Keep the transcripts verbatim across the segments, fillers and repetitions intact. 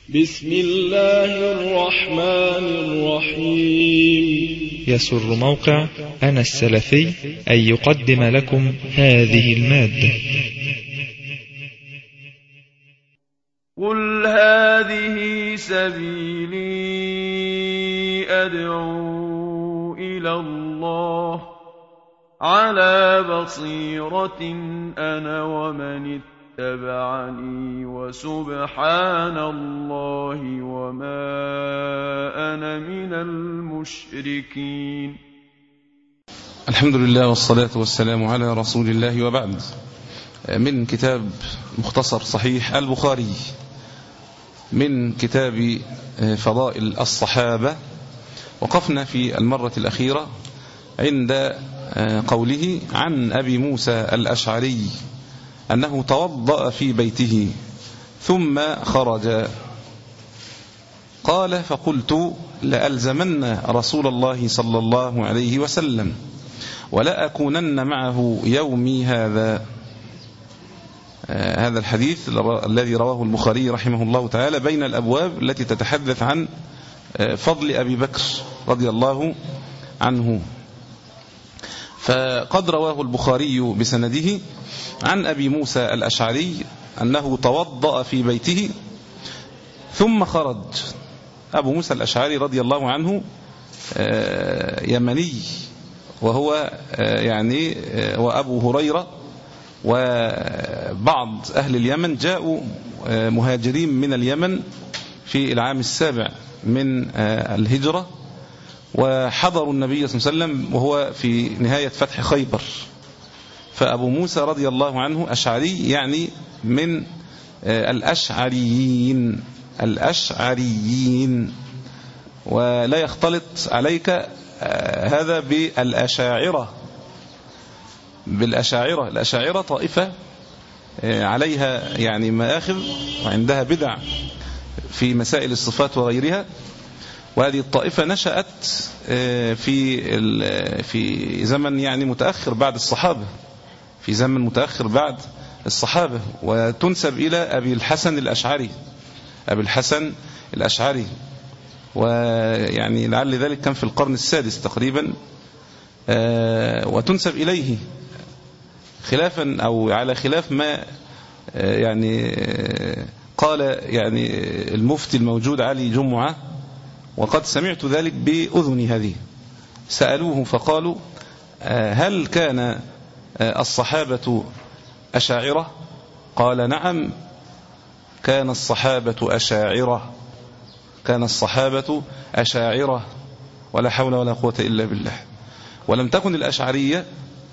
بسم الله الرحمن الرحيم. يسر موقع أنا السلفي أن يقدم لكم هذه المادة. قل هذه سبيلي أدعو إلى الله على بصيرة أنا ومن اتبعني وسبحان الله وما أنا من المشركين. الحمد لله والصلاة والسلام على رسول الله، وبعد. من كتاب مختصر صحيح البخاري من كتاب فضائل الصحابة، وقفنا في المرة الأخيرة عند قوله عن أبي موسى الأشعري أنه توضأ في بيته ثم خرج. قال: فقلت لألزمن رسول الله صلى الله عليه وسلم ولأكونن معه يومي هذا. هذا الحديث الذي رواه البخاري رحمه الله تعالى بين الأبواب التي تتحدث عن فضل أبي بكر رضي الله عنه. فقد رواه البخاري بسنده عن أبي موسى الأشعري أنه توضأ في بيته ثم خرج. أبو موسى الأشعري رضي الله عنه يمني، وهو يعني وأبو هريرة وبعض أهل اليمن جاءوا مهاجرين من اليمن في العام السابع من الهجرة، وحضروا النبي صلى الله عليه وسلم وهو في نهاية فتح خيبر. فأبو موسى رضي الله عنه أشعري، يعني من الأشعريين الأشعريين ولا يختلط عليك هذا بالأشاعرة بالأشاعرة الأشاعرة طائفة عليها يعني مآخذ وعندها بدع في مسائل الصفات وغيرها، وهذه الطائفة نشأت في في زمن يعني متأخر بعد الصحابة في زمن متأخر بعد الصحابة وتنسب إلى أبي الحسن الأشعري أبي الحسن الأشعري ويعني لعل ذلك كان في القرن السادس تقريبا، وتنسب إليه خلافا أو على خلاف ما يعني قال يعني المفتي الموجود علي جمعة، وقد سمعت ذلك بأذني هذه. سألوه فقالوا: هل كان الصحابة أشاعرة؟ قال: نعم، كان الصحابة أشاعرة كان الصحابة أشاعرة ولا حول ولا قوة إلا بالله. ولم تكن الأشعرية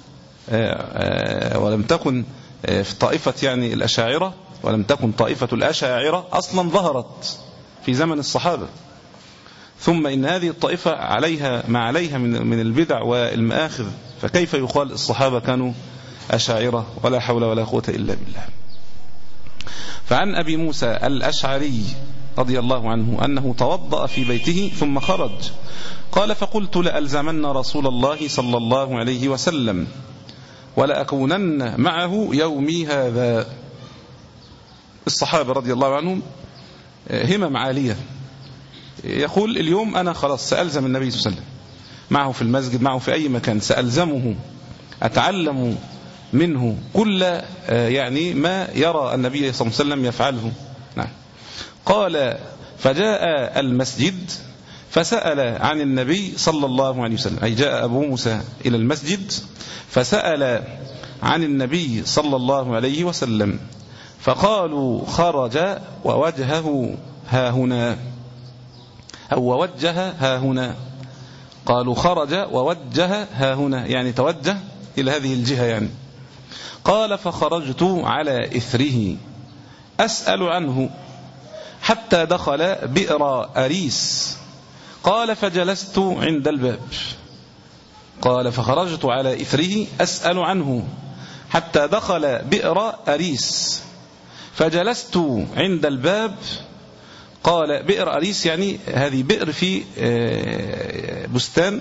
ولم تكن في طائفة يعني الأشاعرة ولم تكن طائفة الأشاعرة أصلا ظهرت في زمن الصحابة، ثم إن هذه الطائفة عليها ما عليها من من البدع والمآخذ، فكيف يقال الصحابة كانوا أشاعرة ولا حول ولا قوة إلا بالله. فعن أبي موسى الأشعري رضي الله عنه أنه توضأ في بيته ثم خرج. قال: فقلت لألزمن رسول الله صلى الله عليه وسلم ولأكونن معه يومي هذا. الصحابة رضي الله عنهم همم عالية، يقول: اليوم أنا خلاص سألزم النبي صلى الله عليه وسلم معه في المسجد، معه في أي مكان، سألزمه، أتعلم منه كل يعني ما يرى النبي صلى الله عليه وسلم يفعله. نعم. قال: فجاء المسجد فسأل عن النبي صلى الله عليه وسلم، أي جاء أبو موسى إلى المسجد فسأل عن النبي صلى الله عليه وسلم، فقالوا: خرج ووجهه ها هنا أو ووجه ها هنا. قالوا: خرج ووجه ها هنا، يعني توجه إلى هذه الجهة يعني. قال: فخرجت على إثره أسأل عنه حتى دخل بئر أريس. قال: فجلست عند الباب. قال: فخرجت على إثره أسأل عنه حتى دخل بئر أريس فجلست عند الباب. قال: بئر أريس يعني هذه بئر في بستان،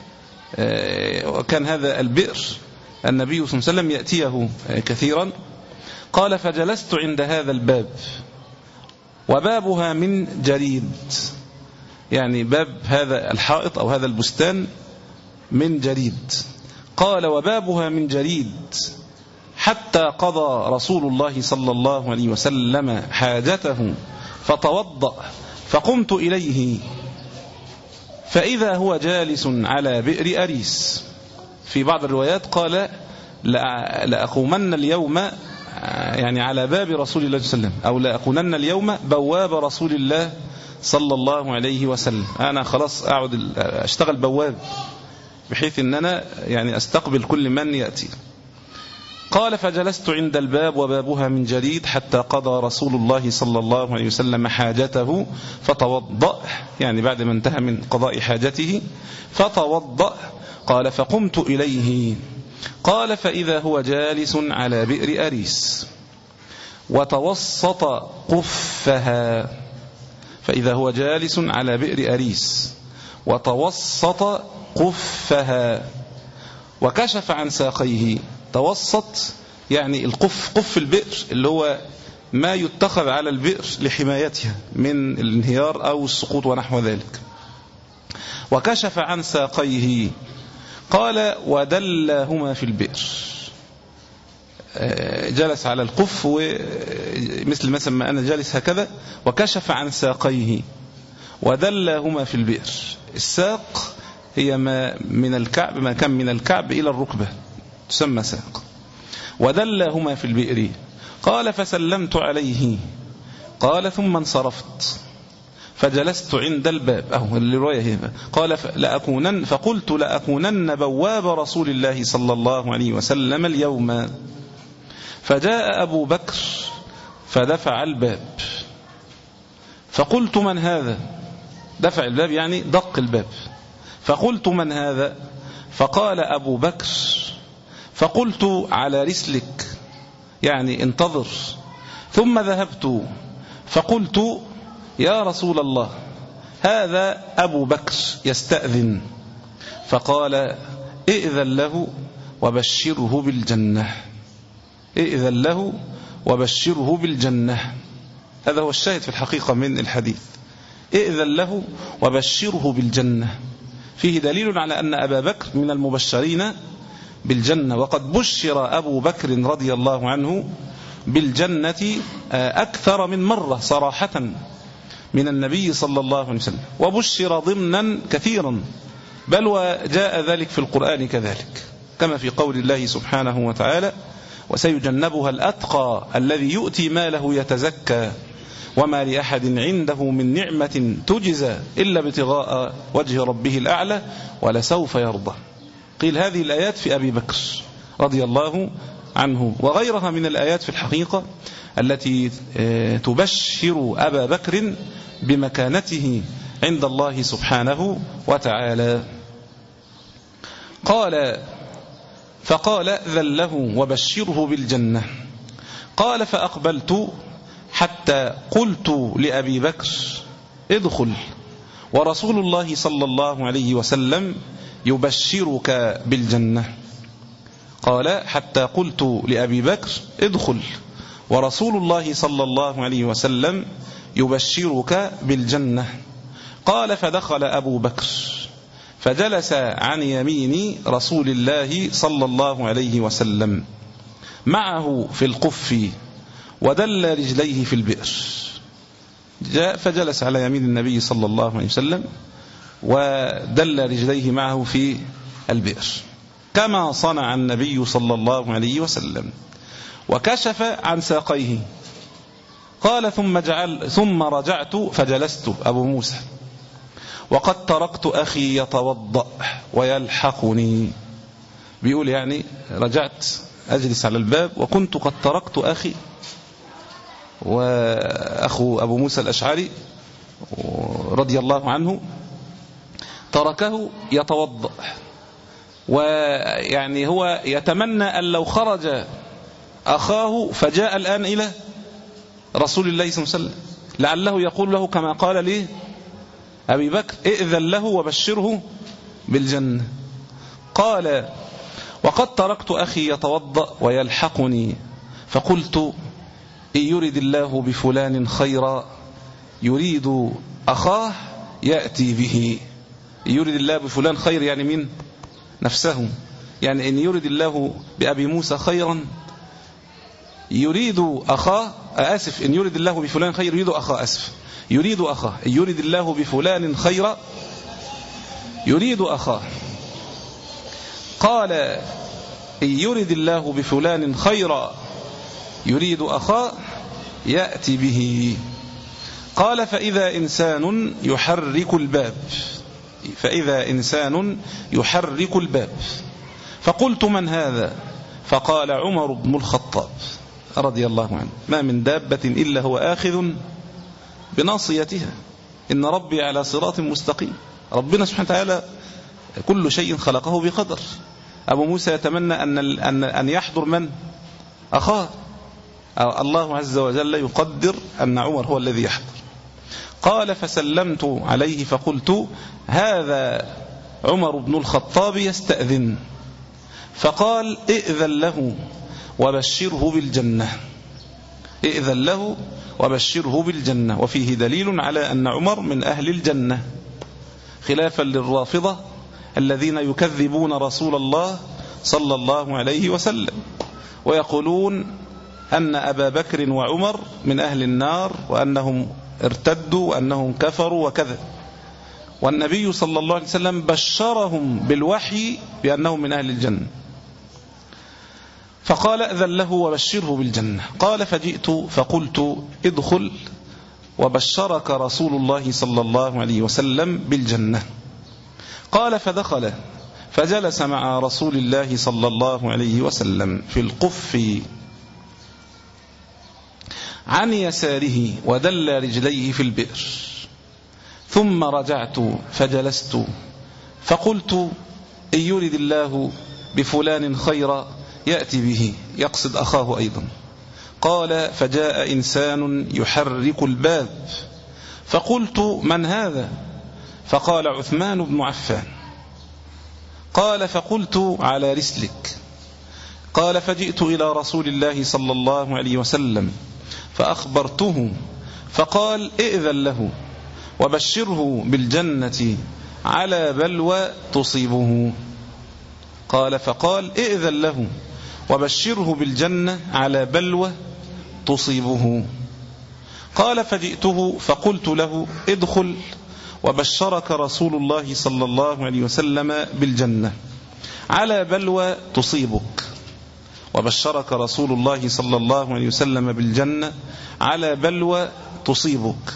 وكان هذا البئر النبي صلى الله عليه وسلم يأتيه كثيرا. قال: فجلست عند هذا الباب وبابها من جريد، يعني باب هذا الحائط أو هذا البستان من جريد. قال وبابها من جريد حتى قضى رسول الله صلى الله عليه وسلم حاجته فتوضأ فقمت إليه فإذا هو جالس على بئر أريس. في بعض الروايات قال لأقومن اليوم يعني على باب رسول الله صلى الله عليه وسلم، أو لأكونن اليوم بواب رسول الله صلى الله عليه وسلم. أنا خلاص أقعد أشتغل بواب بحيث أن أنا يعني أستقبل كل من يأتي. قال فجلست عند الباب وبابها من جريد حتى قضى رسول الله صلى الله عليه وسلم حاجته فتوضأ، يعني بعد ما انتهى من قضاء حاجته فتوضأ. قال فقمت إليه. قال فإذا هو جالس على بئر أريس وتوسط قفها، فإذا هو جالس على بئر أريس وتوسط قفها وكشف عن ساقيه. توسط يعني القف، قف البئر اللي هو ما يتخذ على البئر لحمايتها من الانهيار أو السقوط ونحو ذلك. وكشف عن ساقيه. قال ودلهما في البئر، جلس على القف مثل مثلا ما أنا جالس هكذا، وكشف عن ساقيه ودلهما في البئر. الساق هي ما من الكعب، ما كان من الكعب إلى الركبة تسمى ساق. ودلهما في البئر. قال فسلمت عليه. قال ثم انصرفت فجلست عند الباب. أهو الرواية هي. قال لأكونن فقلت لأكونن بواب رسول الله صلى الله عليه وسلم اليوم. فجاء أبو بكر فدفع الباب فقلت من هذا؟ دفع الباب يعني دق الباب. فقلت من هذا؟ فقال أبو بكر. فقلت على رسلك، يعني انتظر. ثم ذهبت فقلت يا رسول الله هذا أبو بكر يستأذن. فقال ائذن له وبشره بالجنة. ائذن له وبشره بالجنة. هذا هو الشاهد في الحقيقة من الحديث. ائذن له وبشره بالجنة، فيه دليل على أن أبا بكر من المبشرين بالجنة. وقد بشر أبو بكر رضي الله عنه بالجنة أكثر من مرة صراحة من النبي صلى الله عليه وسلم، وبشر ضمنا كثيرا، بل وجاء ذلك في القرآن كذلك، كما في قول الله سبحانه وتعالى وسيجنبها الأتقى الذي يؤتي ماله يتزكى وما لأحد عنده من نعمة تجزى إلا ابتغاء وجه ربه الأعلى ولسوف يرضى. قيل هذه الآيات في أبي بكر رضي الله عنه، وغيرها من الآيات في الحقيقة التي تبشر أبا بكر بمكانته عند الله سبحانه وتعالى. قال فقال ائذن له وبشره بالجنة. قال فأقبلت حتى قلت لأبي بكر ادخل ورسول الله صلى الله عليه وسلم يبشرك بالجنة. قال حتى قلت لأبي بكر ادخل ورسول الله صلى الله عليه وسلم يبشرك بالجنة. قال فدخل أبو بكر فجلس عن يمين رسول الله صلى الله عليه وسلم معه في القف ودل رجليه في البئر. جاء فجلس على يمين النبي صلى الله عليه وسلم ودل رجليه معه في البئر كما صنع النبي صلى الله عليه وسلم، وكشف عن ساقيه. قال ثم, جعل ثم رجعت فجلست أبو موسى وقد تركت أخي يتوضأ ويلحقني. بيقول يعني رجعت أجلس على الباب وكنت قد تركت أخي، وأخو أبو موسى الأشعري رضي الله عنه تركه يتوضأ، ويعني هو يتمنى أن لو خرج أخاه فجاء الآن إلى رسول الله صلى الله عليه وسلم لعله يقول له كما قال لي أبي بكر ائذن له وبشره بالجنة. قال وقد تركت أخي يتوضأ ويلحقني فقلت إن يرد الله بفلان خيرا يريد أخاه يأتي به. يريد الله بفلان خير يعني مين؟ نفسه. يعني إن يريد الله بأبي موسى خيرا يريد أخاه، آسف، إن يريد الله بفلان خير يريد أخاه، أسف، يريد أخاه، إن يريد الله بفلان خيرا يريد أخاه. قال إن يريد الله بفلان خيرا يريد أخاه يأتي به. قال فإذا إنسان يحرك الباب فإذا إنسان يحرك الباب فقلت من هذا؟ فقال عمر بن الخطاب رضي الله عنه ما من دابة إلا هو آخذ بناصيتها إن ربي على صراط مستقيم. ربنا سبحانه وتعالى كل شيء خلقه بقدر. أبو موسى يتمنى أن أن أن يحضر من؟ أخاه. الله عز وجل يقدر أن عمر هو الذي يحضر. قال فسلمت عليه فقلت هذا عمر بن الخطاب يستأذن. فقال ائذن له وبشره بالجنة. ائذن له وبشره بالجنة. وفيه دليل على أن عمر من أهل الجنة، خلافا للرافضة الذين يكذبون رسول الله صلى الله عليه وسلم ويقولون أن أبا بكر وعمر من أهل النار وأنهم ارتدوا وأنهم كفروا وكذا. والنبي صلى الله عليه وسلم بشرهم بالوحي بأنهم من أهل الجنة. فقال ائذن له وبشره بالجنة. قال فجئت فقلت ادخل وبشرك رسول الله صلى الله عليه وسلم بالجنة. قال فدخل فجلس مع رسول الله صلى الله عليه وسلم في القف عن يساره ودل رجليه في البئر. ثم رجعت فجلست فقلت إن يريد الله بفلان خيرا يأتي به، يقصد أخاه أيضا. قال فجاء إنسان يحرك الباب فقلت من هذا؟ فقال عثمان بن عفان. قال فقلت على رسلك. قال فجئت إلى رسول الله صلى الله عليه وسلم فأخبرته فقال ائذن له وبشره بالجنة على بلوى تصيبه. قال فقال ائذن له وبشره بالجنة على بلوى تصيبه. قال فجئته فقلت له ادخل وبشرك رسول الله صلى الله عليه وسلم بالجنة على بلوى تصيبك. وبشرك رسول الله صلى الله عليه وسلم بالجنة على بلوى تصيبك.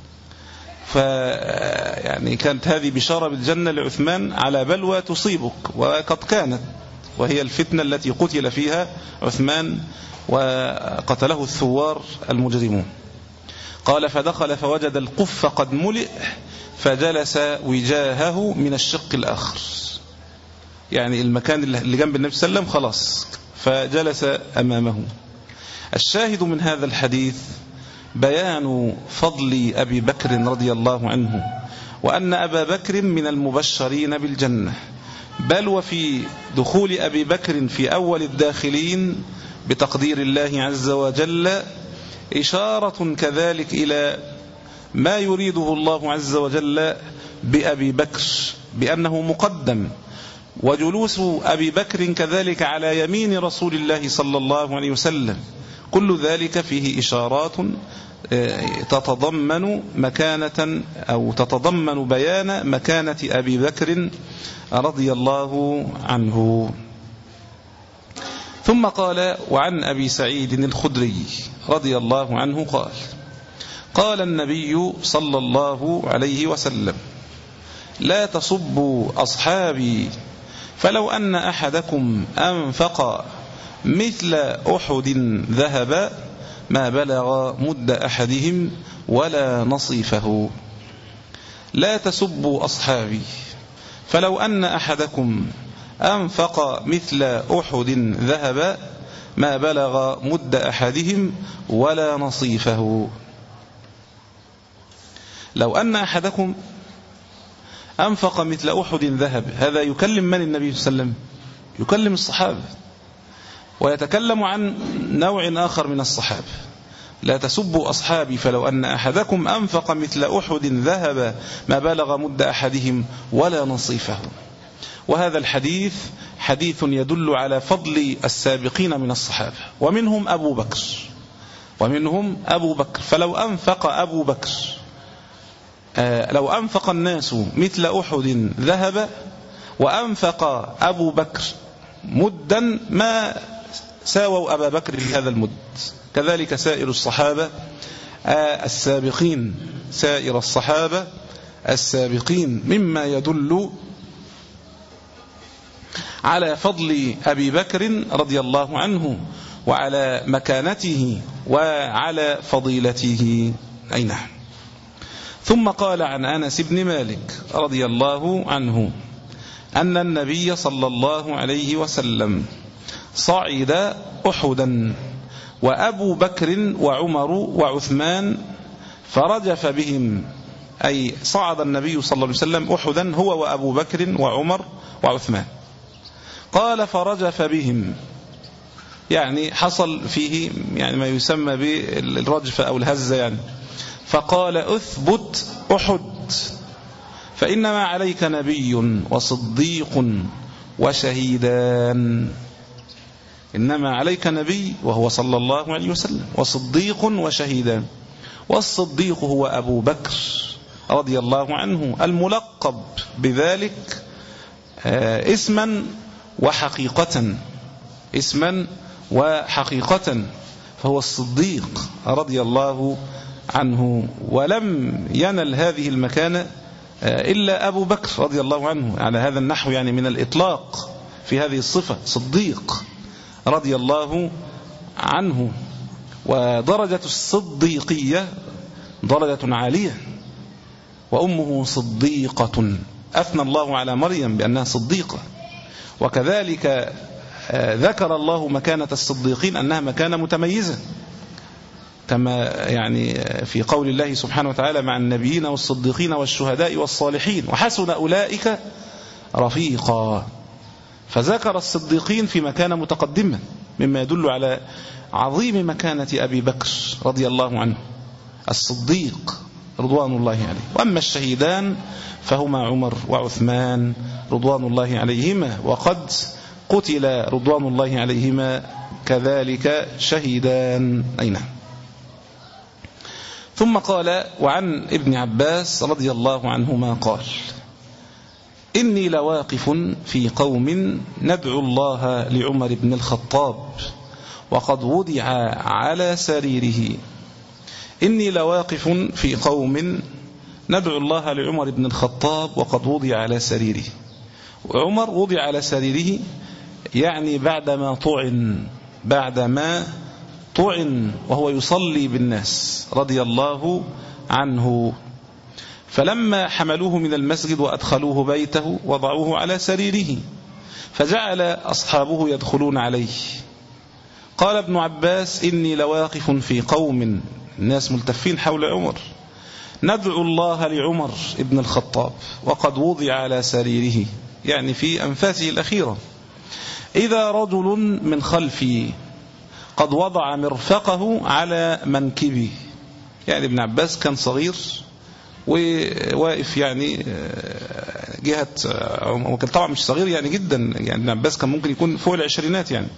فيعني كانت هذه بشارة بالجنة لعثمان على بلوى تصيبك، وقد كانت، وهي الفتنة التي قتل فيها عثمان وقتله الثوار المجرمون. قال فدخل فوجد القف قد ملئ فجلس وجاهه من الشق الآخر، يعني المكان اللي جنب النبي صلى الله عليه وسلم خلاص، فجلس أمامه. الشاهد من هذا الحديث بيان فضل أبي بكر رضي الله عنه، وأن أبا بكر من المبشرين بالجنة، بل وفي دخول أبي بكر في أول الداخلين بتقدير الله عز وجل إشارة كذلك إلى ما يريده الله عز وجل بأبي بكر بأنه مقدم، وجلوس أبي بكر كذلك على يمين رسول الله صلى الله عليه وسلم. كل ذلك فيه إشارات تتضمن مكانة أو تتضمن بيان مكانة أبي بكر رضي الله عنه. ثم قال وعن أبي سعيد الخدري رضي الله عنه قال قال النبي صلى الله عليه وسلم لا تصبوا أصحابي فلو أن أحدكم أنفق مثل أحد ذهب ما بلغ مد أحدهم ولا نصيفه. لا تسبوا أصحابي فلو أن أحدكم أنفق مثل أحد ذهب ما بلغ مد أحدهم ولا نصيفه. لو أن أحدكم أنفق مثل أحد ذهب، هذا يكلم من النبي صلى الله عليه وسلم؟ يكلم الصحابة، ويتكلم عن نوع آخر من الصحابة. لا تسبوا أصحابي فلو أن أحدكم أنفق مثل أحد ذهب ما بلغ مد أحدهم ولا نصيفه. وهذا الحديث حديث يدل على فضل السابقين من الصحابة، ومنهم أبو بكر ومنهم أبو بكر فلو أنفق أبو بكر آه لو أنفق الناس مثل أحد ذهب وأنفق أبو بكر مدا ما ساووا أبا بكر في هذا المد. كذلك سائر الصحابة آه السابقين سائر الصحابة السابقين، مما يدل على فضل أبي بكر رضي الله عنه وعلى مكانته وعلى فضيلته. أي نعم. ثم قال عن أنس بن مالك رضي الله عنه أن النبي صلى الله عليه وسلم صعد أحدا وأبو بكر وعمر وعثمان فرجف بهم، أي صعد النبي صلى الله عليه وسلم أحدا هو وأبو بكر وعمر وعثمان. قال فرجف بهم، يعني حصل فيه يعني ما يسمى بالرجفة أو الهزة يعني. فقال أثبت أحد فإنما عليك نبي وصديق وشهيدان. إنما عليك نبي وهو صلى الله عليه وسلم، وصديق وشهيدان. والصديق هو أبو بكر رضي الله عنه الملقب بذلك اسما وحقيقة، اسما وحقيقة، فهو الصديق رضي الله عنه. ولم ينل هذه المكانة إلا أبو بكر رضي الله عنه على هذا النحو، يعني من الإطلاق في هذه الصفة، صديق رضي الله عنه. ودرجة الصديقية درجة عالية، وأمه صديقة، أثنى الله على مريم بأنها صديقة. وكذلك ذكر الله مكانة الصديقين أنها مكانة متميزة، كما يعني في قول الله سبحانه وتعالى مع النبيين والصديقين والشهداء والصالحين وحسن أولئك رفيقا. فذكر الصديقين في مكانة متقدمة، مما يدل على عظيم مكانة أبي بكر رضي الله عنه الصديق رضوان الله عليه. وأما الشهيدان فهما عمر وعثمان رضوان الله عليهما، وقد قتل رضوان الله عليهما كذلك شهيدان. أي نعم. ثم قال وعن ابن عباس رضي الله عنهما قال إني لواقف في قوم ندعو الله لعمر بن الخطاب وقد وضع على سريره. إني لواقف في قوم ندعو الله لعمر بن الخطاب وقد وضع على سريره. وعمر وضع على سريره يعني بعدما طعن بعدما طعن وهو يصلي بالناس رضي الله عنه. فلما حملوه من المسجد وأدخلوه بيته وضعوه على سريره، فجعل أصحابه يدخلون عليه. قال ابن عباس إني لواقف في قوم، الناس ملتفين حول عمر، ندعو الله لعمر ابن الخطاب وقد وضع على سريره، يعني في أنفاسه الأخيرة، إذا رجل من خلفي قد وضع مرفقه على منكبي. يعني ابن عباس كان صغير وواقف يعني جهة، طبعا مش صغير يعني جدا، يعني ابن عباس كان ممكن يكون فوق العشرينات يعني.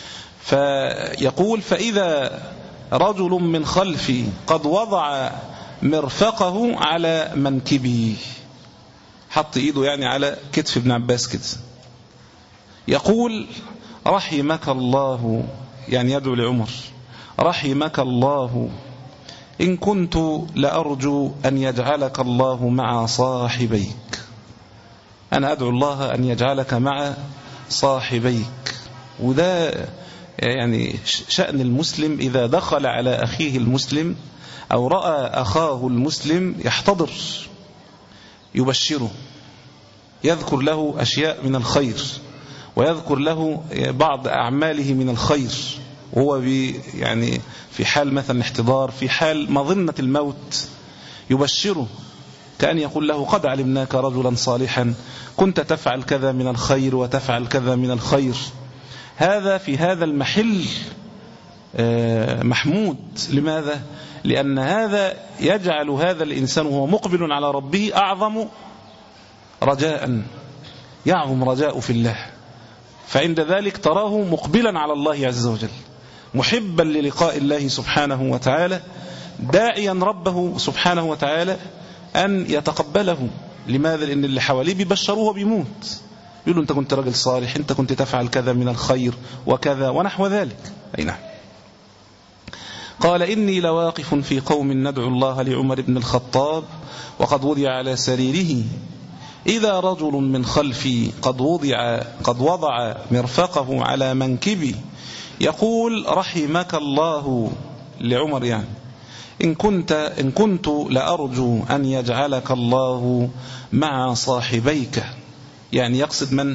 فيقول فإذا رجل من خلفي قد وضع مرفقه على منكبي، حط ايده يعني على كتف ابن عباس كده، يقول رحمك الله، يعني يدعو لعمر، رحمك الله إن كنت لأرجو أن يجعلك الله مع صاحبيك. أنا أدعو الله أن يجعلك مع صاحبيك. وده يعني شأن المسلم إذا دخل على أخيه المسلم أو رأى أخاه المسلم يحتضر، يبشره، يذكر له أشياء من الخير، ويذكر له بعض أعماله من الخير، وهو يعني في حال مثلا احتضار، في حال مظنة الموت، يبشره كأن يقول له قد علمناك رجلا صالحا كنت تفعل كذا من الخير وتفعل كذا من الخير. هذا في هذا المحل محمود. لماذا؟ لأن هذا يجعل هذا الإنسان وهو مقبل على ربه أعظم رجاء، يعظم رجاء في الله، فعند ذلك تراه مقبلا على الله عز وجل، محبا للقاء الله سبحانه وتعالى، داعيا ربه سبحانه وتعالى أن يتقبله. لماذا؟ لأن اللي حواليه بيبشروه بيموت، يقولوا أنت كنت راجل صالح، أنت كنت تفعل كذا من الخير وكذا ونحو ذلك. أي نعم. قال إني لواقف في قوم ندعو الله لعمر بن الخطاب وقد وضع على سريره إذا رجل من خلفي قد وضع, قد وضع مرفقه على منكبي يقول رحمك الله، لعمر يعني، إن كنت, إن كنت لأرجو أن يجعلك الله مع صاحبيك، يعني يقصد من؟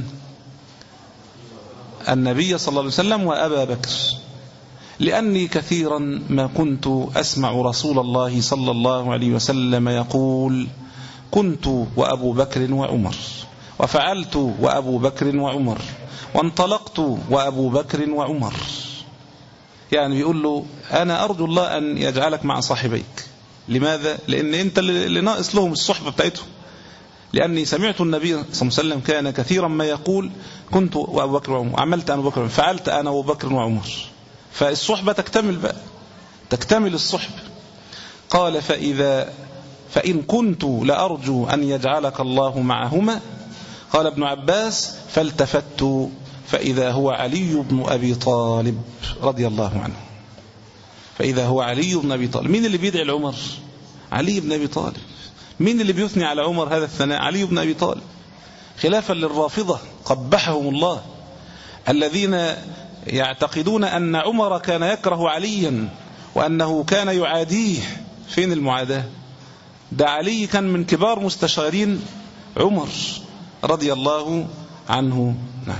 النبي صلى الله عليه وسلم وأبا بكر، لأني كثيرا ما كنت أسمع رسول الله صلى الله عليه وسلم يقول كنت وأبو بكر وعمر، وفعلت وأبو بكر وعمر، وانطلقت وأبو بكر وعمر. يعني بيقول له أنا أرجو الله أن يجعلك مع صاحبيك. لماذا؟ لأن أنت اللي ناقص لهم الصحبة بتاعتهم. لأني سمعت النبي صلى الله عليه وسلم كان كثيرا ما يقول كنت وأبو بكر وعمر، عملت أنا وبكر، فعلت أنا وأبو بكر وعمر، فالصحبة تكتمل بقى، تكتمل الصحبة. قال فإذا فإن كنت لأرجو أن يجعلك الله معهما، قال ابن عباس فالتفت فإذا هو علي بن أبي طالب رضي الله عنه، فإذا هو علي بن أبي طالب. مين اللي بيدعي لعمر؟ علي بن أبي طالب. مين اللي بيثني على عمر هذا الثناء؟ علي بن أبي طالب، خلافا للرافضة قبحهم الله الذين يعتقدون أن عمر كان يكره عليا وأنه كان يعاديه. فين المعاداة؟ ده علي كان من كبار مستشارين عمر رضي الله عنه. نعم.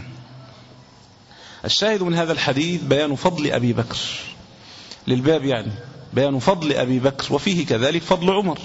الشاهد من هذا الحديث بيان فضل أبي بكر، للباب يعني بيان فضل أبي بكر، وفيه كذلك فضل عمر،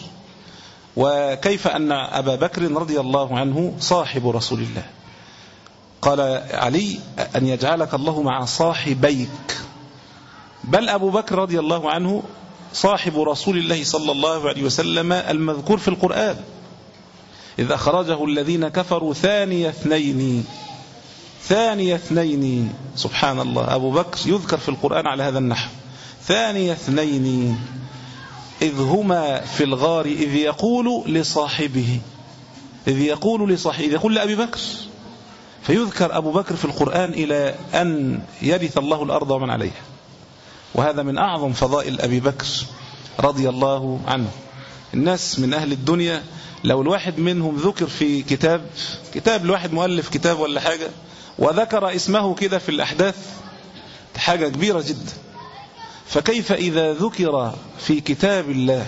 وكيف أن أبا بكر رضي الله عنه صاحب رسول الله. قال علي أن يجعلك الله مع صاحبيك، بل أبو بكر رضي الله عنه صاحب رسول الله صلى الله عليه وسلم المذكور في القرآن، إذ أخرجه الذين كفروا ثاني اثنين، ثاني اثنين. سبحان الله، أبو بكر يذكر في القرآن على هذا النحو، ثاني اثنين إذ هما في الغار إذ يقول لصاحبه، إذ يقول لصاحبه، إذ يقول لأبي بكر، فيذكر أبو بكر في القرآن إلى أن يرث الله الأرض ومن عليها. وهذا من أعظم فضائل أبي بكر رضي الله عنه. الناس من أهل الدنيا لو الواحد منهم ذكر في كتاب كتاب الواحد مؤلف كتاب ولا حاجة وذكر اسمه كده في الأحداث، حاجة كبيرة جدا. فكيف إذا ذكر في كتاب الله،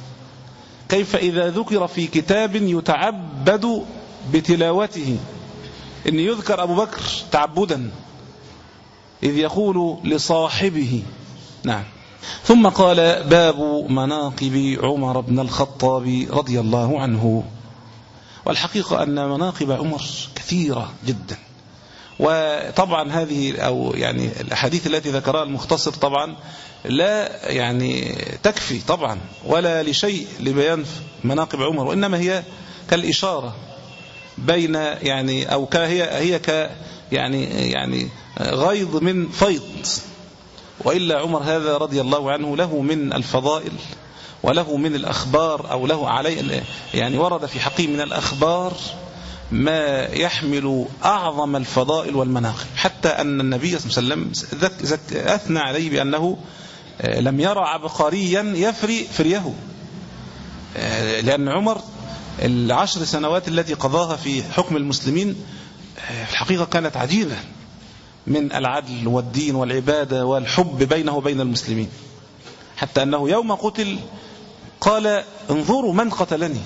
كيف إذا ذكر في كتاب يتعبد بتلاوته، إن يذكر أبو بكر تعبدا إذ يقول لصاحبه. نعم. ثم قال باب مناقب عمر بن الخطاب رضي الله عنه. والحقيقة أن مناقب عمر كثيرة جدا، وطبعا هذه أو يعني الأحاديث التي ذكرها المختصر طبعا لا يعني تكفي طبعا ولا لشيء لبيان مناقب عمر، وإنما هي كالإشارة بين يعني أو كهي هي ك يعني يعني غيض من فيض. وإلا عمر هذا رضي الله عنه له من الفضائل وله من الأخبار أو له عليه يعني ورد في حقه من الأخبار ما يحمل أعظم الفضائل والمناقب، حتى أن النبي صلى الله عليه وسلم أثنى عليه بأنه لم يرى عبقريا يفري فريه، لأن عمر العشر سنوات التي قضاها في حكم المسلمين الحقيقة كانت عجيبة من العدل والدين والعبادة والحب بينه وبين المسلمين، حتى أنه يوم قتل قال انظروا من قتلني.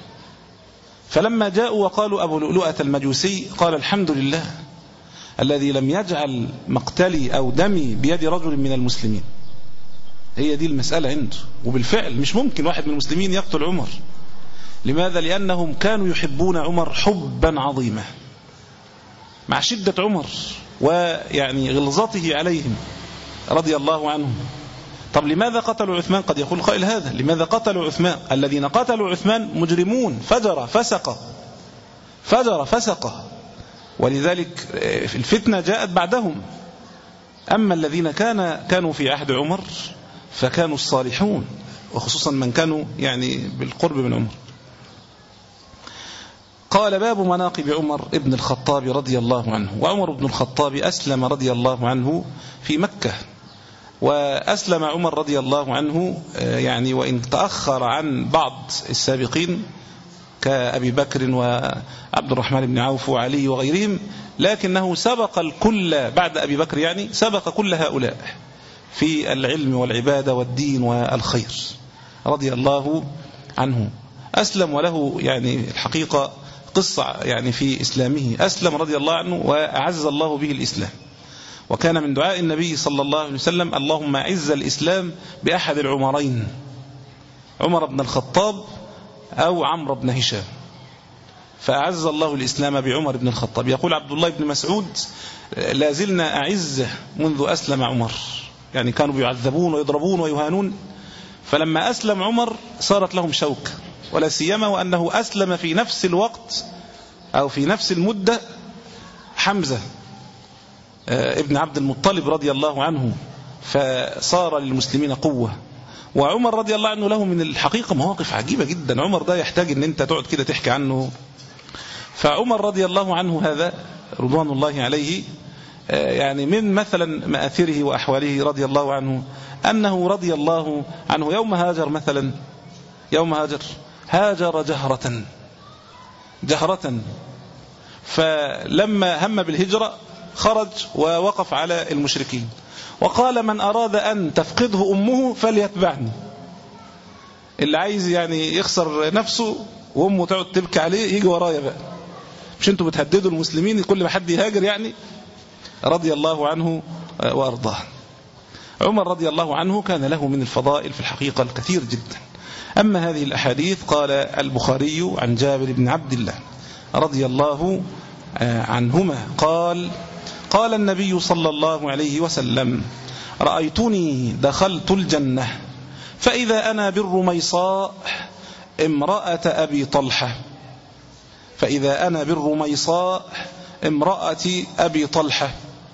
فلما جاءوا وقالوا أبو لؤلؤة المجوسي قال الحمد لله الذي لم يجعل مقتلي أو دمي بيد رجل من المسلمين. هي دي المسألة عنده، وبالفعل مش ممكن واحد من المسلمين يقتل عمر. لماذا؟ لأنهم كانوا يحبون عمر حبا عظيما مع شدة عمر ويعني غلظته عليهم، رضي الله عنه. طب لماذا قتلوا عثمان؟ قد يقول قائل هذا: لماذا قتلوا عثمان؟ الذين قتلوا عثمان مجرمون، فجر فسق، فجر فسق، ولذلك الفتنة جاءت بعدهم. أما الذين كان كانوا في عهد عمر فكانوا الصالحون، وخصوصا من كانوا يعني بالقرب من عمر. قال: باب مناقب عمر ابن الخطاب رضي الله عنه. وعمر بن الخطاب أسلم رضي الله عنه في مكة، وأسلم عمر رضي الله عنه يعني وإن تأخر عن بعض السابقين كأبي بكر وعبد الرحمن بن عوف وعلي وغيرهم، لكنه سبق الكل بعد أبي بكر، يعني سبق كل هؤلاء في العلم والعبادة والدين والخير رضي الله عنه. أسلم، وله يعني الحقيقة قصة يعني في إسلامه. أسلم رضي الله عنه وأعز الله به الإسلام، وكان من دعاء النبي صلى الله عليه وسلم: اللهم أعز الإسلام بأحد العمرين، عمر بن الخطاب أو عمرو بن هشام. فأعز الله الإسلام بعمر بن الخطاب. يقول عبد الله بن مسعود: لا زلنا أعزة منذ أسلم عمر، يعني كانوا بيعذبون ويضربون ويهانون، فلما أسلم عمر صارت لهم شوكة، ولا سيما وأنه أسلم في نفس الوقت أو في نفس المدة حمزة ابن عبد المطلب رضي الله عنه، فصار للمسلمين قوة. وعمر رضي الله عنه له من الحقيقة مواقف عجيبة جدا. عمر ده يحتاج ان انت تقعد كده تحكي عنه. فعمر رضي الله عنه هذا رضوان الله عليه، يعني من مثلا مآثره وأحواله رضي الله عنه أنه رضي الله عنه يوم هاجر، مثلا يوم هاجر هاجر جهرة جهرة فلما هم بالهجرة خرج ووقف على المشركين وقال: من أراد أن تفقده أمه فليتبعني. اللي عايز يعني يخسر نفسه وأمه تقعد تبكي عليه يجي ورايا بقى، مش انتوا بتهددوا المسلمين كل ما حد يهاجر يعني. رضي الله عنه وأرضاه. عمر رضي الله عنه كان له من الفضائل في الحقيقة الكثير جدا. أما هذه الأحاديث قال البخاري عن جابر بن عبد الله رضي الله عنهما قال: قال النبي صلى الله عليه وسلم: رأيتني دخلت الجنة فإذا أنا بالرميصاء امرأة أبي طلحة فإذا أنا بالرميصاء امرأة أبي طلحة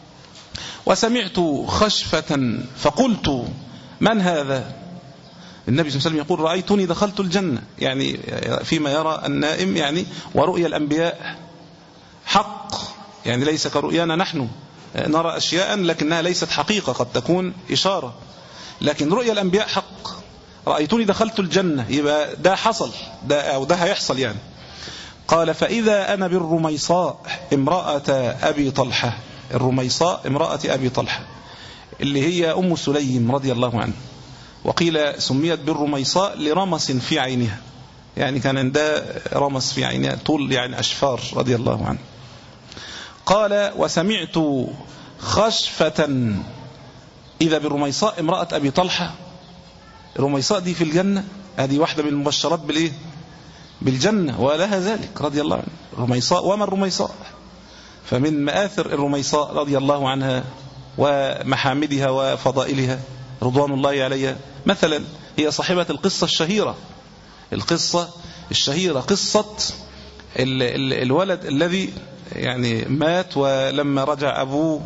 وسمعت خشفة فقلت: من هذا؟ النبي صلى الله عليه وسلم يقول: رأيتني دخلت الجنة، يعني فيما يرى النائم، يعني ورؤيا الأنبياء حق، يعني ليس كرؤيانا نحن نرى أشياء لكنها ليست حقيقة، قد تكون إشارة، لكن رؤيا الأنبياء حق. رأيتني دخلت الجنة، يبقى ده حصل، ده أو ده هيحصل يعني. قال: فإذا أنا بالرميصاء امرأة أبي طلحة. الرميصاء امرأة أبي طلحة اللي هي أم سليم رضي الله عنه، وقيل سميت بالرميصاء لرمس في عينها، يعني كان عندها رمس في عينها طول يعني أشفار رضي الله عنه. قال: وسمعت خشفة إذا بالرميصاء امرأة أبي طلحة. الرميصاء دي في الجنة، هذه واحدة من المبشرات بالإيه؟ بالجنة، ولها ذلك رضي الله عنه. الرميصاء، وما الرميصاء؟ فمن مآثر الرميصاء رضي الله عنها ومحامدها وفضائلها رضوان الله عليها، مثلا هي صاحبة القصة الشهيرة، القصة الشهيرة قصة الولد الذي يعني مات ولما رجع أبوه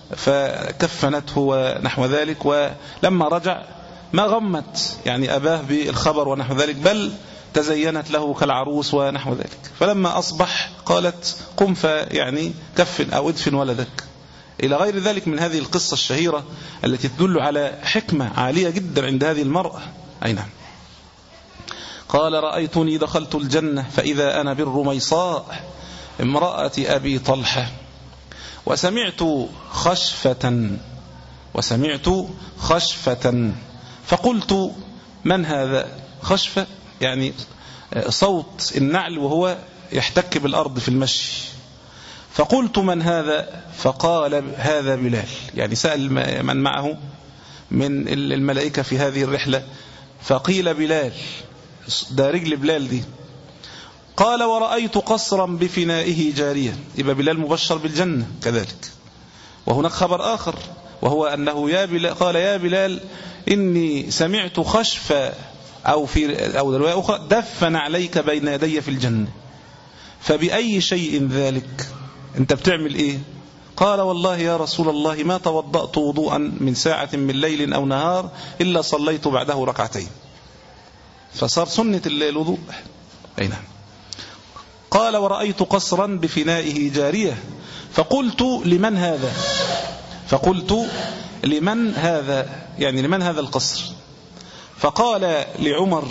فكفنته ونحو ذلك، ولما رجع ما غمت يعني أباه بالخبر ونحو ذلك، بل تزينت له كالعروس ونحو ذلك. فلما أصبح قالت: قم فيعني كفن أو ادفن ولدك، إلى غير ذلك من هذه القصة الشهيرة التي تدل على حكمة عالية جدا عند هذه المرأة. أي نعم. قال: رأيتني دخلت الجنة فإذا أنا بالرميصاء امرأة أبي طلحة وسمعت خشفة وسمعت خشفة فقلت: من هذا؟ خشفة يعني صوت النعل وهو يحتك بالأرض في المشي. فقلت: من هذا؟ فقال: هذا بلال. يعني سأل من معه من الملائكة في هذه الرحلة، فقيل: بلال، ده رجل بلال دي. قال: ورأيت قصرا بفنائه جاريا. يبقى بلال مبشر بالجنة كذلك. وهناك خبر آخر: وهو أنه يا بلال قال يا بلال إني سمعت خشف أو في أو رواية أخرى دفن عليك بين يدي في الجنة، فبأي شيء ذلك؟ أنت بتعمل إيه؟ قال والله يا رسول الله ما توضأت وضوءا من ساعة من ليل أو نهار إلا صليت بعده ركعتين. فصار سنة الوضوء. أي نعم. قال ورأيت قصرا بفنائه جارية فقلت لمن هذا؟ فقلت لمن هذا يعني لمن هذا القصر؟ فقال لعمر،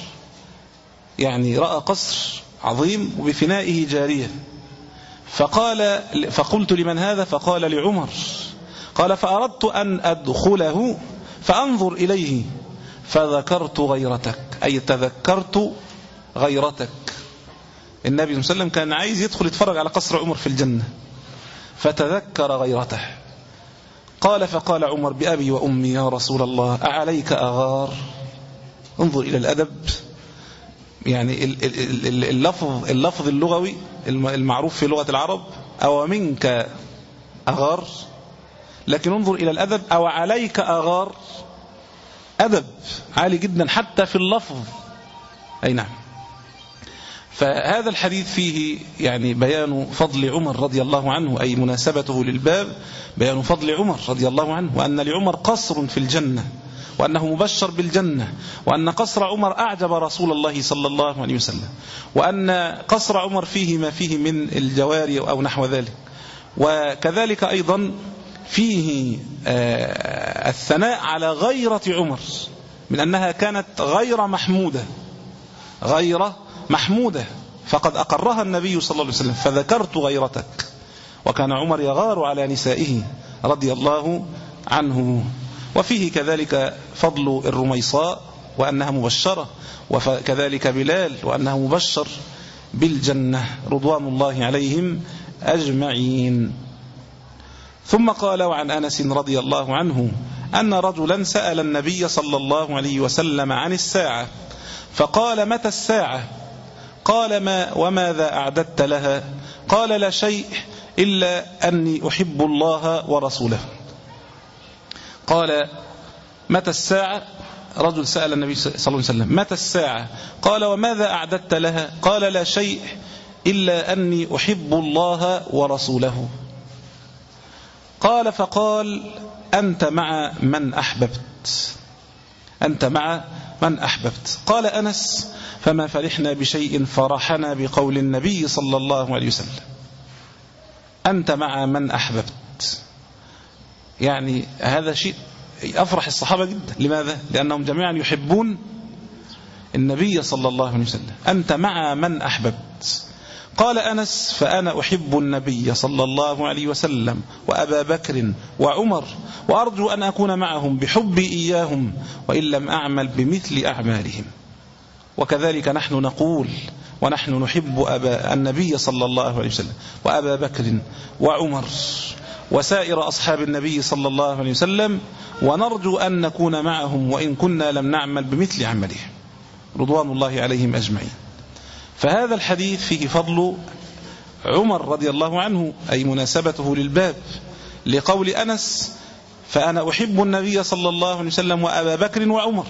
يعني رأى قصر عظيم وبفنائه جارية، فقال فقلت لمن هذا؟ فقال لعمر. قال فأردت أن أدخله فأنظر إليه فذكرت غيرتك، أي تذكرت غيرتك. النبي صلى الله عليه وسلم كان عايز يدخل يتفرج على قصر عمر في الجنة فتذكر غيرته. قال فقال عمر بأبي وأمي يا رسول الله أعليك أغار؟ انظر إلى الأدب، يعني اللفظ اللفظ اللغوي المعروف في لغة العرب أو منك أغار، لكن انظر إلى الأدب أو عليك أغار، أدب عالي جدا حتى في اللفظ. أي نعم. فهذا الحديث فيه يعني بيان فضل عمر رضي الله عنه، أي مناسبته للباب بيان فضل عمر رضي الله عنه، وأن لعمر قصر في الجنة، وأنه مبشر بالجنة، وأن قصر عمر أعجب رسول الله صلى الله عليه وسلم، وأن قصر عمر فيه ما فيه من الجواري أو نحو ذلك. وكذلك أيضا فيه الثناء على غيرة عمر من أنها كانت غير محمودة، غير محمودة، فقد أقرها النبي صلى الله عليه وسلم فذكرت غيرتك. وكان عمر يغار على نسائه رضي الله عنه. وفيه كذلك فضل الرميصاء وأنها مبشرة، وكذلك بلال وأنه مبشر بالجنة رضوان الله عليهم أجمعين. ثم قال وعن أنس رضي الله عنه أن رجلا سأل النبي صلى الله عليه وسلم عن الساعة فقال متى الساعة؟ قال ما وماذا أعددت لها؟ قال لا شيء إلا أني أحب الله ورسوله. قال متى الساعة؟ رجل سأل النبي صلى الله عليه وسلم متى الساعة؟ قال وماذا أعددت لها؟ قال لا شيء إلا أني أحب الله ورسوله. قال فقال أنت مع من أحببت، أنت مع من أحببت. قال أنس فما فرحنا بشيء فرحنا بقول النبي صلى الله عليه وسلم أنت مع من أحببت. يعني هذا شيء أفرح الصحابة جدا. لماذا؟ لأنهم جميعا يحبون النبي صلى الله عليه وسلم. أنت مع من أحببت. قال أنس فأنا أحب النبي صلى الله عليه وسلم وأبا بكر وعمر، وأرجو أن أكون معهم بحبي إياهم وإن لم أعمل بمثل أعمالهم. وكذلك نحن نقول ونحن نحب أبا النبي صلى الله عليه وسلم وأبا بكر وعمر وسائر أصحاب النبي صلى الله عليه وسلم، ونرجو أن نكون معهم وإن كنا لم نعمل بمثل عملهم رضوان الله عليهم أجمعين. فهذا الحديث فيه فضل عمر رضي الله عنه، أي مناسبته للباب لقول أنس فأنا أحب النبي صلى الله عليه وسلم وأبا بكر وعمر،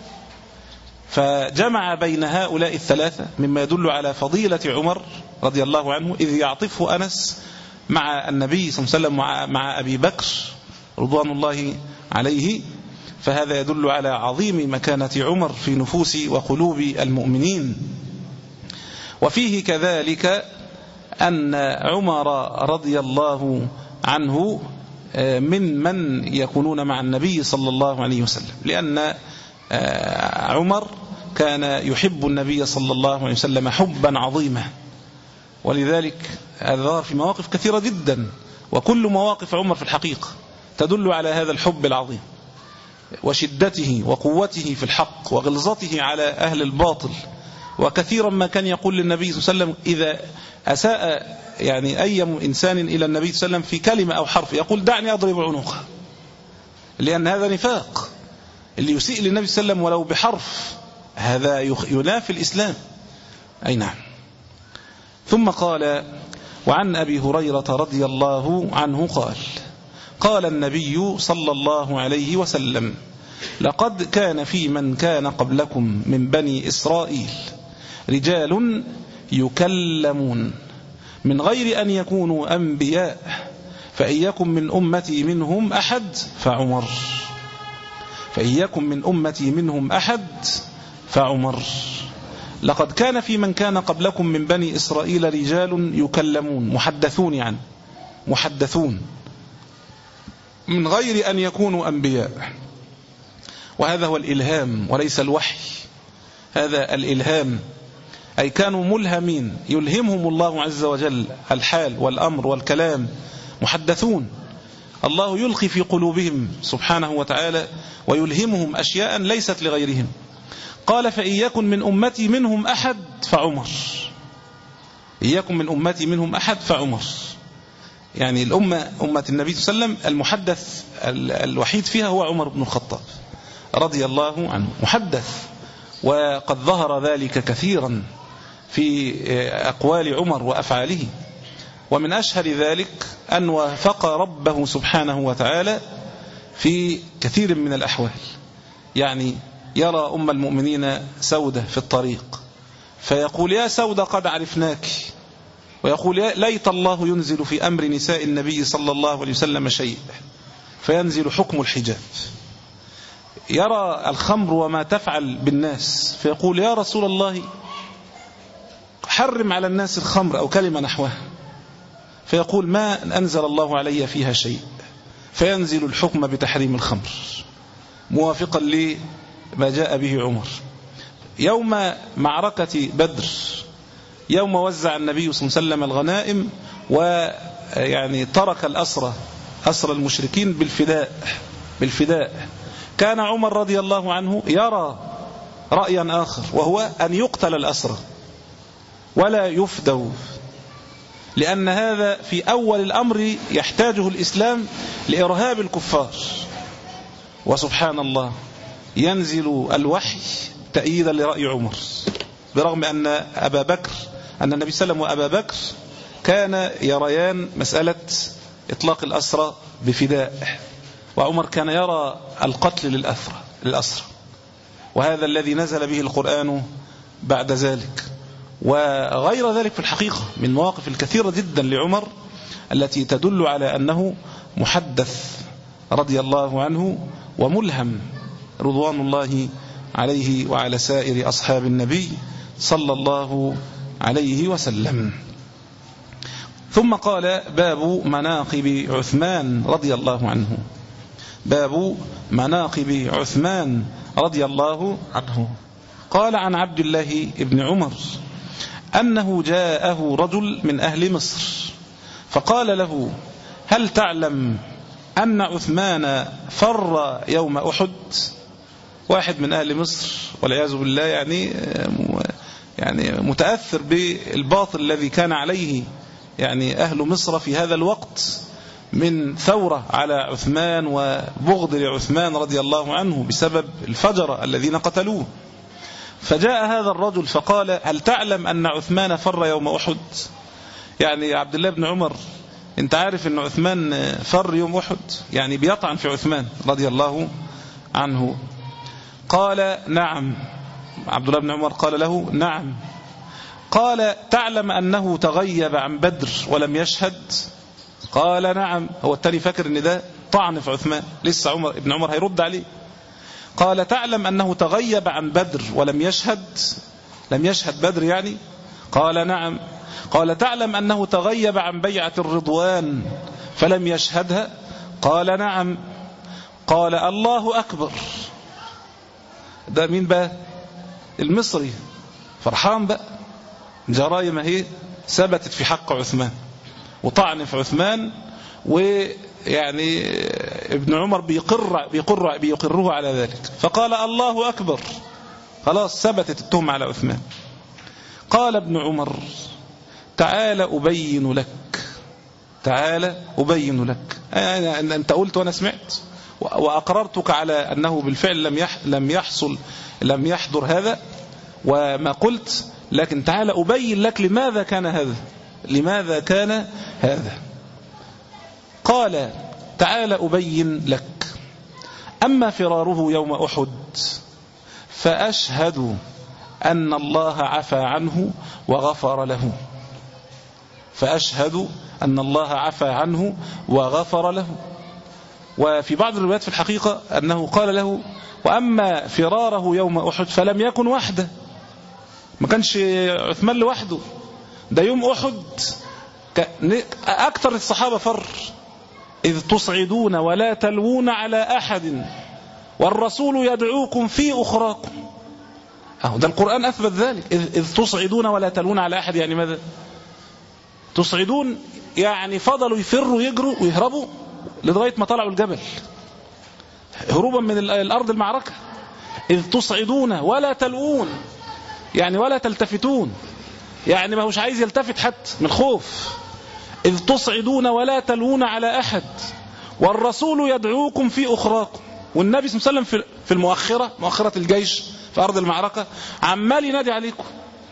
فجمع بين هؤلاء الثلاثة مما يدل على فضيلة عمر رضي الله عنه، إذ يعطفه أنس مع النبي صلى الله عليه وسلم مع أبي بكر رضوان الله عليه. فهذا يدل على عظيم مكانة عمر في نفوس وقلوب المؤمنين. وفيه كذلك أن عمر رضي الله عنه من من يكونون مع النبي صلى الله عليه وسلم، لأن عمر كان يحب النبي صلى الله عليه وسلم حبا عظيما، ولذلك هذا ظهر في مواقف كثيرة جدا، وكل مواقف عمر في الحقيقة تدل على هذا الحب العظيم وشدته وقوته في الحق وغلظته على أهل الباطل. وكثيرا ما كان يقول للنبي صلى الله عليه وسلم إذا أساء يعني أي إنسان إلى النبي صلى الله عليه وسلم في كلمة أو حرف يقول دعني أضرب عنقه، لأن هذا نفاق. اللي يسيء للنبي صلى الله عليه وسلم ولو بحرف هذا ينافي الإسلام. أي نعم. ثم قال وعن أبي هريرة رضي الله عنه قال قال النبي صلى الله عليه وسلم: لقد كان في من كان قبلكم من بني إسرائيل رجال يكلمون من غير أن يكونوا أنبياء، فإن يكن من أمتي منهم أحد فعمر فإن يكن من أمتي منهم أحد فعمر لقد كان في من كان قبلكم من بني إسرائيل رجال يكلمون، محدثون يعني محدثون من غير أن يكونوا أنبياء. وهذا هو الإلهام وليس الوحي، هذا الإلهام، أي كانوا ملهمين يلهمهم الله عز وجل الحال والأمر والكلام، محدثون، الله يلقي في قلوبهم سبحانه وتعالى ويلهمهم أشياء ليست لغيرهم. قال: فإن يكن من أمتي منهم أحد فعمر إن يكن من أمتي منهم أحد فعمر يعني الأمة أمة النبي صلى الله عليه وسلم المحدث الوحيد فيها هو عمر بن الخطاب رضي الله عنه، محدث، وقد ظهر ذلك كثيرا في أقوال عمر وأفعاله. ومن أشهر ذلك أن وافق ربه سبحانه وتعالى في كثير من الأحوال، يعني يرى أم المؤمنين سودة في الطريق فيقول: يا سودة قد عرفناك، ويقول: ليت الله ينزل في أمر نساء النبي صلى الله عليه وسلم شيء، فينزل حكم الحجاب. يرى الخمر وما تفعل بالناس فيقول: يا رسول الله حرم على الناس الخمر أو كلمة نحوها، فيقول: ما أنزل الله علي فيها شيء، فينزل الحكم بتحريم الخمر موافقا لما جاء به عمر. يوم معركة بدر، يوم وزع النبي صلى الله عليه وسلم الغنائم ويعني ترك الأسرى أسرى المشركين بالفداء بالفداء كان عمر رضي الله عنه يرى رأيا آخر، وهو أن يقتل الأسرى ولا يفدوا، لأن هذا في أول الأمر يحتاجه الإسلام لإرهاب الكفار. وسبحان الله ينزل الوحي تأييدا لرأي عمر، برغم أن أبا بكر أن النبي صلى الله عليه وسلم وأبا بكر كان يريان مسألة إطلاق الأسرى بفداء، وعمر كان يرى القتل للأسرى، وهذا الذي نزل به القرآن بعد ذلك. وغير ذلك في الحقيقة من مواقف الكثيرة جدا لعمر التي تدل على أنه محدث رضي الله عنه وملهم رضوان الله عليه وعلى سائر أصحاب النبي صلى الله عليه وسلم. ثم قال: باب مناقب عثمان رضي الله عنه باب مناقب عثمان رضي الله عنه. قال: عن عبد الله بن عمر أنه جاءه رجل من أهل مصر فقال له: هل تعلم أن عثمان فر يوم أحد؟ واحد من أهل مصر والعياذ بالله يعني يعني متأثر بالباطل الذي كان عليه يعني أهل مصر في هذا الوقت من ثورة على عثمان وبغض لعثمان رضي الله عنه بسبب الفجر الذين قتلوه. فجاء هذا الرجل فقال: هل تعلم أن عثمان فر يوم أحد؟ يعني عبد الله بن عمر انت عارف أن عثمان فر يوم أحد، يعني بيطعن في عثمان رضي الله عنه. قال: نعم. عبد الله بن عمر قال له: نعم. قال: تعلم أنه تغيب عن بدر ولم يشهد؟ قال: نعم. هو التاني فاكر ان ده طعن في عثمان، لسه عمر ابن عمر هيرد عليه. قال: تعلم أنه تغيب عن بدر ولم يشهد؟ لم يشهد بدر يعني؟ قال: نعم. قال: تعلم أنه تغيب عن بيعة الرضوان فلم يشهدها؟ قال: نعم. قال: الله أكبر. ده مين بقى؟ المصري فرحان بقى، جرايم هي ثبتت في حق عثمان وطعن في عثمان، ويعني ابن عمر بيقر بيقر بيقره على ذلك، فقال: الله أكبر، خلاص ثبتت التهمة على عثمان. قال ابن عمر: تعال أبين لك تعال أبين لك يعني أنت قلت وأنا سمعت وأقررتك على أنه بالفعل لم لم يحصل لم يحضر هذا وما قلت، لكن تعال أبين لك لماذا كان هذا لماذا كان هذا. قال: تعال أبين لك. أما فراره يوم أحد فأشهد أن الله عفى عنه وغفر له. فأشهد أن الله عفى عنه وغفر له. وفي بعض الروايات في الحقيقة أنه قال له: وأما فراره يوم أحد فلم يكن وحده، ما كانش عثمان لوحده، ده يوم أحد أكثر الصحابة فر. إذ تصعدون ولا تلوون على أحد والرسول يدعوكم في أخراكم. أهو ده القرآن أثبت ذلك. إذ, إذ تصعدون ولا تلوون على أحد، يعني ماذا؟ تصعدون يعني فضلوا يفروا يجروا ويهربوا لغاية ما طلعوا الجبل هروبا من الأرض المعركة. إذ تصعدون ولا تلوون يعني ولا تلتفتون، يعني ما هوش عايز يلتفت حتى من خوف. إذ تصعدون ولا تلوون على أحد والرسول يدعوكم في أخراكم. والنبي صلى الله عليه وسلم في المؤخرة، مؤخرة الجيش في أرض المعركة، عمال ينادي عليكم: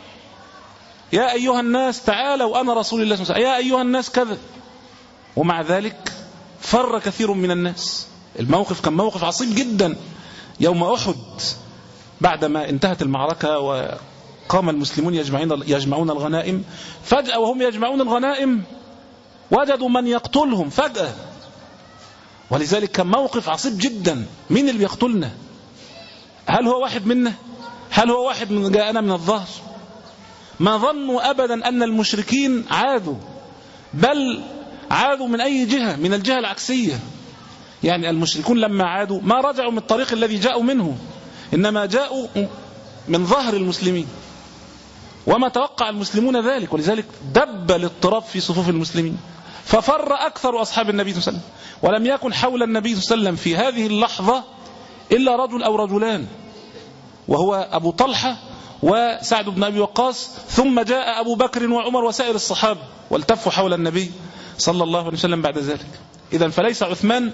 يا أيها الناس تعالوا أنا رسول الله صلى الله عليه وسلم، يا أيها الناس كذا. ومع ذلك فر كثير من الناس. الموقف كان موقف عصيب جدا يوم أحد. بعدما انتهت المعركة وقام المسلمون يجمعون يجمعون الغنائم، فجأة وهم يجمعون الغنائم وجدوا من يقتلهم فجأة. ولذلك كان موقف عصيب جدا. مين اللي بيقتلنا؟ هل هو واحد منا؟ هل هو واحد من جاءنا من الظهر؟ ما ظنوا أبدا أن المشركين عادوا، بل عادوا من أي جهة، من الجهة العكسية. يعني المشركون لما عادوا ما رجعوا من الطريق الذي جاءوا منه، إنما جاءوا من ظهر المسلمين، وما توقع المسلمون ذلك. ولذلك دب الاضطراب في صفوف المسلمين، ففر أكثر أصحاب النبي صلى الله عليه وسلم. ولم يكن حول النبي صلى الله عليه وسلم في هذه اللحظة إلا رجل أو رجلان، وهو أبو طلحة وسعد بن أبي وقاص، ثم جاء أبو بكر وعمر وسائر الصحابة والتفوا حول النبي صلى الله عليه وسلم بعد ذلك. إذن فليس عثمان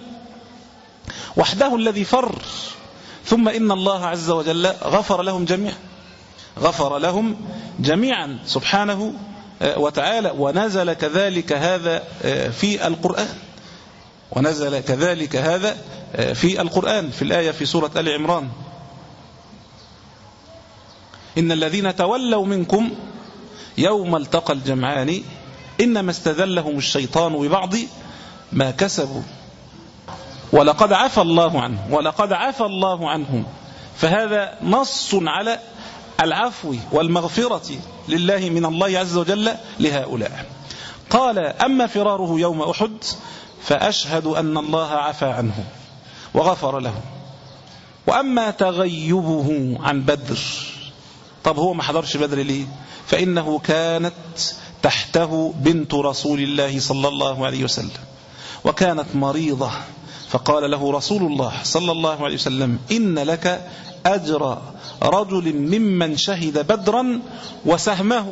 وحده الذي فر. ثم إن الله عز وجل غفر لهم جميعا، غفر لهم جميعا سبحانه وتعالى. ونزل كذلك هذا في القرآن، ونزل كذلك هذا في القرآن في الآية في سورة آل عمران: إن الذين تولوا منكم يوم التقى الجمعان إنما استذلهم الشيطان ببعض ما كسبوا ولقد عفى الله عنه ولقد عفى الله عنهم. فهذا نص على العفو والمغفرة لله من الله عز وجل لهؤلاء. قال: أما فراره يوم أحد فأشهد أن الله عفى عنه وغفر له. وأما تغيبه عن بدر، طب هو ما حضرش بدر ليه؟ فإنه كانت تحته بنت رسول الله صلى الله عليه وسلم، وكانت مريضة، فقال له رسول الله صلى الله عليه وسلم: إن لك أجر رجل ممن شهد بدرا وسهمه.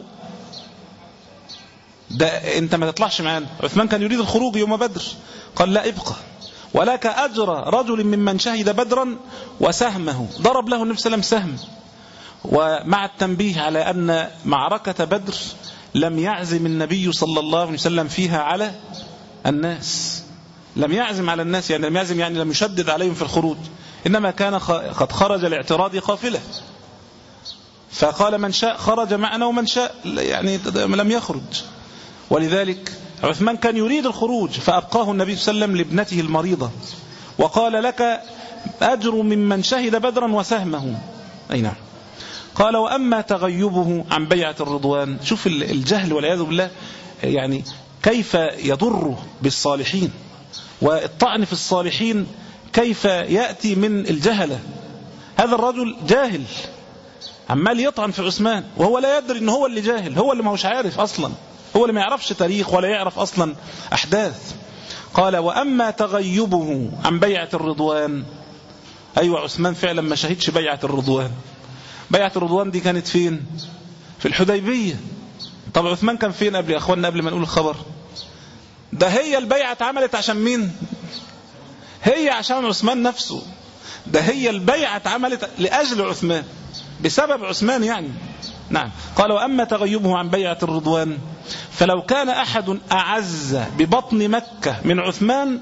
ده انت ما تطلعش معانا. عثمان كان يريد الخروج يوم بدر، قال: لا، ابقى، ولك أجر رجل ممن شهد بدرا وسهمه. ضرب له النبي صلى الله عليه وسلم سهم. ومع التنبيه على أن معركة بدر لم يعزم النبي صلى الله عليه وسلم فيها على الناس، لم يعزم على الناس، يعني لم يعزم يعني لم يشدد عليهم في الخروج، إنما كان قد خرج لاعتراض قافلة، فقال: من شاء خرج معنا ومن شاء يعني لم يخرج. ولذلك عثمان كان يريد الخروج، فأبقاه النبي صلى الله عليه وسلم لابنته المريضة، وقال: لك أجر ممن شهد بدرا وسهمه. أي نعم. قال: وأما تغيبه عن بيعة الرضوان. شوف الجهل والعياذ بالله، يعني كيف يضر بالصالحين، والطعن في الصالحين كيف يأتي من الجهلة. هذا الرجل جاهل عمال يطعن في عثمان وهو لا يدري أنه هو اللي جاهل، هو اللي ما هوش عارف أصلا، هو اللي ما يعرفش تاريخ ولا يعرف أصلا أحداث. قال: وأما تغيبه عن بيعة الرضوان. أيوة، عثمان فعلا ما شهدش بيعة الرضوان. بيعة الرضوان دي كانت فين؟ في الحديبية. طب عثمان كان فين قبل يا أخواننا قبل ما نقول الخبر ده؟ هي البيعة اتعملت عشان مين؟ هي عشان عثمان نفسه. ده هي البيعة اتعملت لأجل عثمان، بسبب عثمان يعني. نعم. قال: وأما تغيبه عن بيعة الرضوان فلو كان أحد أعز ببطن مكة من عثمان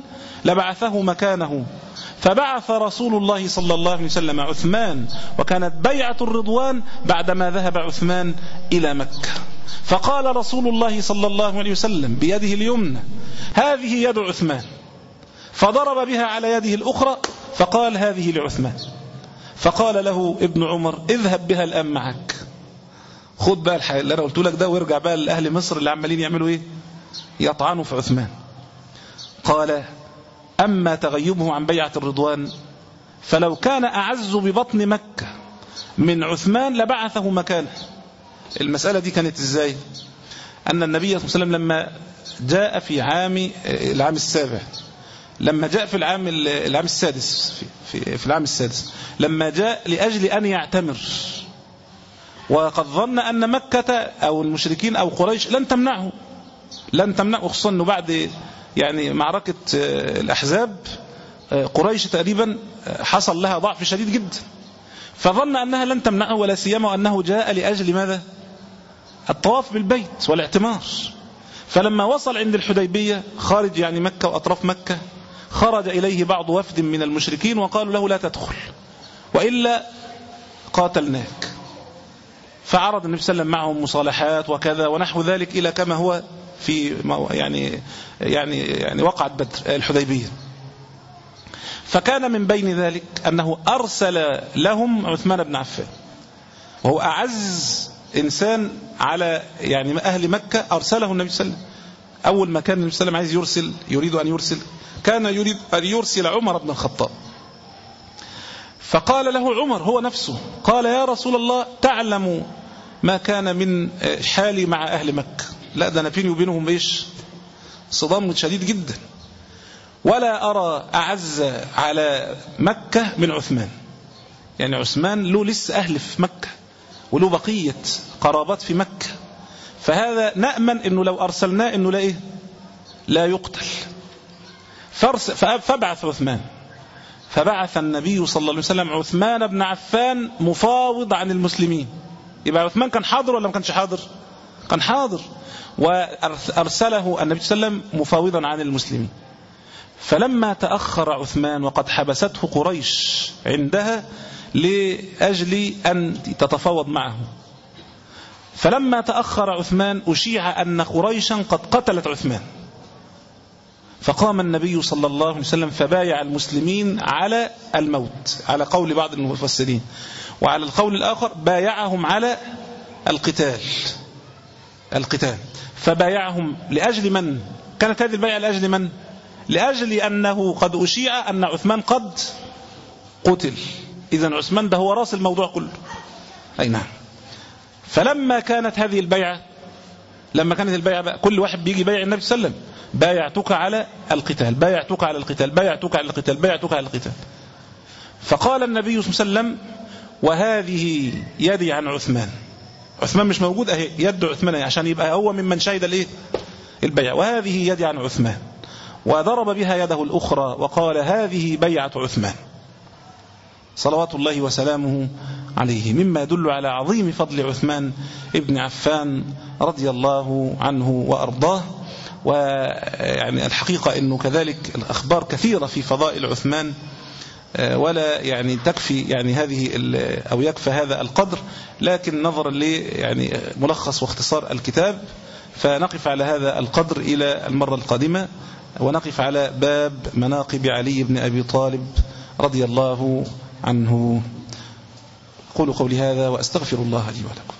لبعثه مكانه. فبعث رسول الله صلى الله عليه وسلم عثمان، وكانت بيعة الرضوان بعدما ذهب عثمان إلى مكة. فقال رسول الله صلى الله عليه وسلم بيده اليمنى: هذه يد عثمان، فضرب بها على يده الأخرى فقال: هذه لعثمان. فقال له ابن عمر: اذهب بها الآن معك، خد بقى الحي اللي أنا قلت لك ده وارجع بقى لأهل مصر اللي عمالين يعملوا إيه؟ يطعنوا في عثمان. قال: أما تغيبه عن بيعة الرضوان فلو كان أعز ببطن مكة من عثمان لبعثه مكانه. المسألة دي كانت إزاي؟ أن النبي صلى الله عليه وسلم لما جاء في عام العام السابع، لما جاء في العام العام السادس في, في, في العام السادس لما جاء لأجل أن يعتمر، وقد ظن أن مكة أو المشركين أو قريش لن تمنعه لن تمنعه خصوصا أنه بعد يعني معركة الأحزاب قريش تقريبا حصل لها ضعف شديد جدا، فظن أنها لن تمنعه، ولا سيما أنه جاء لأجل ماذا؟ الطواف بالبيت والاعتمار. فلما وصل عند الحديبية خارج يعني مكة وأطراف مكة، خرج إليه بعض وفد من المشركين وقالوا له: لا تدخل وإلا قاتلناك. فعرض النبي صلى الله عليه وسلم معهم مصالحات وكذا ونحو ذلك إلى كما هو في يعني يعني يعني وقعت بدر الحديبية. فكان من بين ذلك أنه أرسل لهم عثمان بن عفان، وهو أعز إنسان على يعني أهل مكة، أرسله النبي صلى الله عليه وسلم. أول ما كان النبي صلى الله عليه وسلم عايز يرسل يريد أن يرسل كان يريد أن يرسل عمر بن الخطاب. فقال له عمر هو نفسه، قال: يا رسول الله، تعلم ما كان من حالي مع أهل مكة، لا ده أنا بيني وبينهم إيش صدام شديد جدا، ولا أرى أعز على مكة من عثمان. يعني عثمان له لسه أهل في مكة وله بقية قرابات في مكة، فهذا نأمن إنه لو أرسلناه إنه لا إيه لا يقتل. فبعث عثمان، فبعث النبي صلى الله عليه وسلم عثمان بن عفان مفاوض عن المسلمين. يبقى عثمان كان حاضر ولا ما كانش حاضر؟ كان حاضر، وأرسله النبي صلى الله عليه وسلم مفاوضا عن المسلمين. فلما تأخر عثمان وقد حبسته قريش عندها لأجل أن تتفاوض معه، فلما تأخر عثمان أشيع أن قريشا قد قتلت عثمان، فقام النبي صلى الله عليه وسلم فبايع المسلمين على الموت على قول بعض المفسرين، وعلى القول الآخر بايعهم على القتال القتال فبايعهم لأجل من؟ كانت هذه البيعة لأجل من؟ لأجل أنه قد أشيع أن عثمان قد قتل. إذن عثمان ده هو راس الموضوع كله. أي نعم. فلما كانت هذه البيعة لما كانت البيعة بقى كل واحد بيجي بايع النبي صلى الله عليه وسلم: بايعتك على القتال، بايعتك على القتال، بايعتك على القتال، بايعتك على القتال. فقال النبي صلى الله عليه وسلم: وهذه يدي عن عثمان. عثمان مش موجود، اهي يد عثمان عشان يبقى هو ممن شهد الايه البيعة. وهذه يدي عن عثمان، وضرب بها يده الأخرى وقال: هذه بيعة عثمان صلوات الله وسلامه عليه، مما يدل على عظيم فضل عثمان ابن عفان رضي الله عنه وأرضاه. ويعني الحقيقة أنه كذلك الأخبار كثيرة في فضائل عثمان، ولا يعني تكفي يعني هذه أو يكفى هذا القدر، لكن نظرا لي يعني ملخص واختصار الكتاب فنقف على هذا القدر إلى المرة القادمة، ونقف على باب مناقب علي بن أبي طالب رضي الله عنه. قولوا قولي هذا وأستغفر الله لي ولكم.